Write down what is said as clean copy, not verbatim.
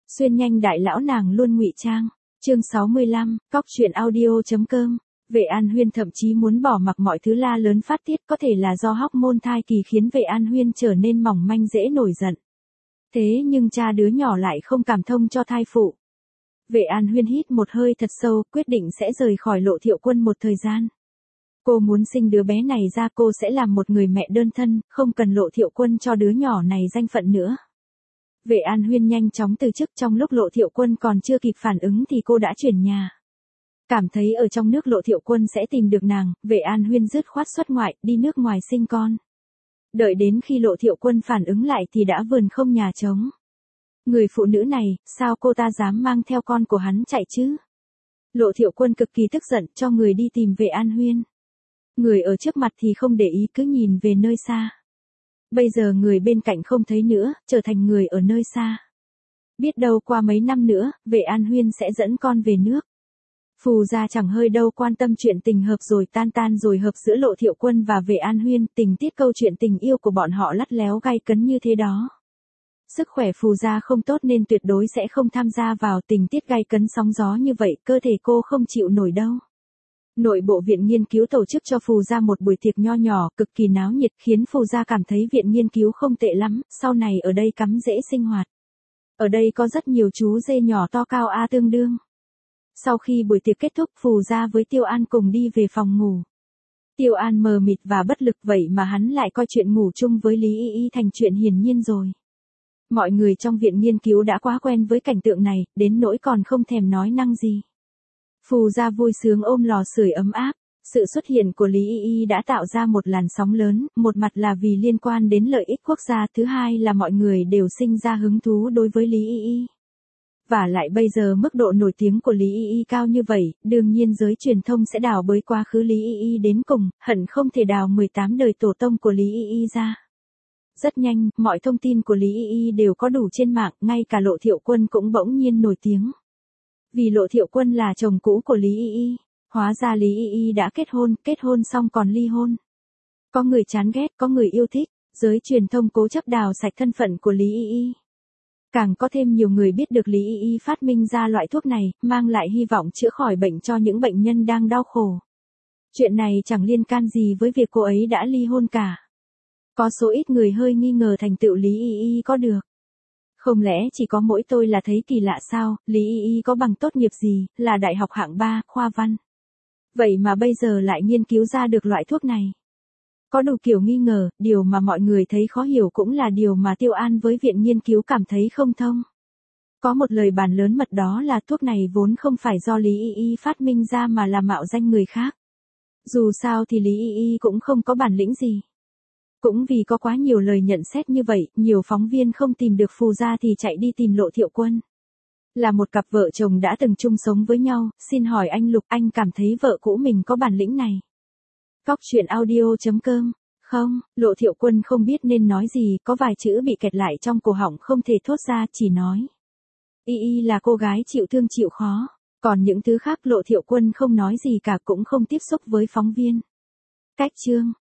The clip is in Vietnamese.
Xuyên nhanh đại lão nàng luôn ngụy trang. Chương 65, cóc truyện audio.com. Vệ An Huyên thậm chí muốn bỏ mặc mọi thứ la lớn phát tiết, có thể là do hormone thai kỳ khiến Vệ An Huyên trở nên mỏng manh dễ nổi giận. Thế nhưng cha đứa nhỏ lại không cảm thông cho thai phụ. Vệ An Huyên hít một hơi thật sâu, quyết định sẽ rời khỏi Lộ Thiệu Quân một thời gian. Cô muốn sinh đứa bé này ra, cô sẽ làm một người mẹ đơn thân, không cần Lộ Thiệu Quân cho đứa nhỏ này danh phận nữa. Vệ An Huyên nhanh chóng từ chức, trong lúc Lộ Thiệu Quân còn chưa kịp phản ứng thì cô đã chuyển nhà. Cảm thấy ở trong nước Lộ Thiệu Quân sẽ tìm được nàng, Vệ An Huyên dứt khoát xuất ngoại, đi nước ngoài sinh con. Đợi đến khi Lộ Thiệu Quân phản ứng lại thì đã vườn không nhà trống. Người phụ nữ này, sao cô ta dám mang theo con của hắn chạy chứ? Lộ Thiệu Quân cực kỳ tức giận, cho người đi tìm Vệ An Huyên. Người ở trước mặt thì không để ý, cứ nhìn về nơi xa. Bây giờ người bên cạnh không thấy nữa, trở thành người ở nơi xa. Biết đâu qua mấy năm nữa, Vệ An Huyên sẽ dẫn con về nước. Phù gia chẳng hơi đâu quan tâm chuyện tình hợp rồi tan rồi hợp giữa Lộ Thiệu Quân và Vệ An Huyên, tình tiết câu chuyện tình yêu của bọn họ lắt léo gay cấn như thế đó. Sức khỏe Phù gia không tốt nên tuyệt đối sẽ không tham gia vào tình tiết gay cấn sóng gió như vậy, cơ thể cô không chịu nổi đâu. Nội bộ viện nghiên cứu tổ chức cho Phù gia một buổi tiệc nho nhỏ, cực kỳ náo nhiệt, khiến Phù gia cảm thấy viện nghiên cứu không tệ lắm, sau này ở đây cắm dễ sinh hoạt. Ở đây có rất nhiều chú dê nhỏ to cao A tương đương. Sau khi buổi tiệc kết thúc, Phù gia với Tiêu An cùng đi về phòng ngủ. Tiêu An mờ mịt và bất lực, vậy mà hắn lại coi chuyện ngủ chung với Lý Y Y thành chuyện hiển nhiên rồi. Mọi người trong viện nghiên cứu đã quá quen với cảnh tượng này, đến nỗi còn không thèm nói năng gì. Phù gia vui sướng ôm lò sưởi ấm áp. Sự xuất hiện của Lý Y Y đã tạo ra một làn sóng lớn, một mặt là vì liên quan đến lợi ích quốc gia, thứ hai là mọi người đều sinh ra hứng thú đối với Lý Y Y. Và lại bây giờ mức độ nổi tiếng của Lý Y Y cao như vậy, đương nhiên giới truyền thông sẽ đào bới quá khứ Lý Y Y đến cùng, hận không thể đào 18 đời tổ tông của Lý Y Y ra. Rất nhanh, mọi thông tin của Lý Y Y đều có đủ trên mạng, ngay cả Lộ Thiệu Quân cũng bỗng nhiên nổi tiếng. Vì Lộ Thiệu Quân là chồng cũ của Lý Y Y, hóa ra Lý Y Y đã kết hôn xong còn ly hôn. Có người chán ghét, có người yêu thích, giới truyền thông cố chấp đào sạch thân phận của Lý Y Y. Càng có thêm nhiều người biết được Lý Y Y phát minh ra loại thuốc này, mang lại hy vọng chữa khỏi bệnh cho những bệnh nhân đang đau khổ. Chuyện này chẳng liên can gì với việc cô ấy đã ly hôn cả. Có số ít người hơi nghi ngờ thành tựu Lý Y Y có được. Không lẽ chỉ có mỗi tôi là thấy kỳ lạ sao? Lý Y Y có bằng tốt nghiệp gì, là đại học hạng 3, khoa văn. Vậy mà bây giờ lại nghiên cứu ra được loại thuốc này. Có đủ kiểu nghi ngờ, điều mà mọi người thấy khó hiểu cũng là điều mà Tiêu An với viện nghiên cứu cảm thấy không thông. Có một lời bàn lớn mật, đó là thuốc này vốn không phải do Lý Y Y phát minh ra mà là mạo danh người khác. Dù sao thì Lý Y Y cũng không có bản lĩnh gì. Cũng vì có quá nhiều lời nhận xét như vậy, nhiều phóng viên không tìm được Phù gia thì chạy đi tìm Lộ Thiệu Quân. Là một cặp vợ chồng đã từng chung sống với nhau, xin hỏi anh Lục, anh cảm thấy vợ cũ mình có bản lĩnh này? Cóc truyện audio.com. Không, Lộ Thiệu Quân không biết nên nói gì, có vài chữ bị kẹt lại trong cổ họng không thể thốt ra, chỉ nói. Y Y là cô gái chịu thương chịu khó, còn những thứ khác Lộ Thiệu Quân không nói gì cả, cũng không tiếp xúc với phóng viên. Cách chương.